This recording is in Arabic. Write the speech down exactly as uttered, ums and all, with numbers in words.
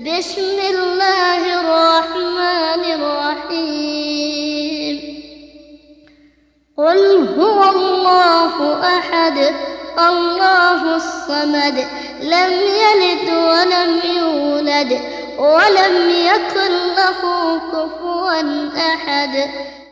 بسم الله الرحمن الرحيم قل هو الله أحد الله الصمد لم يلد ولم يولد ولم يكن له كفوا أحد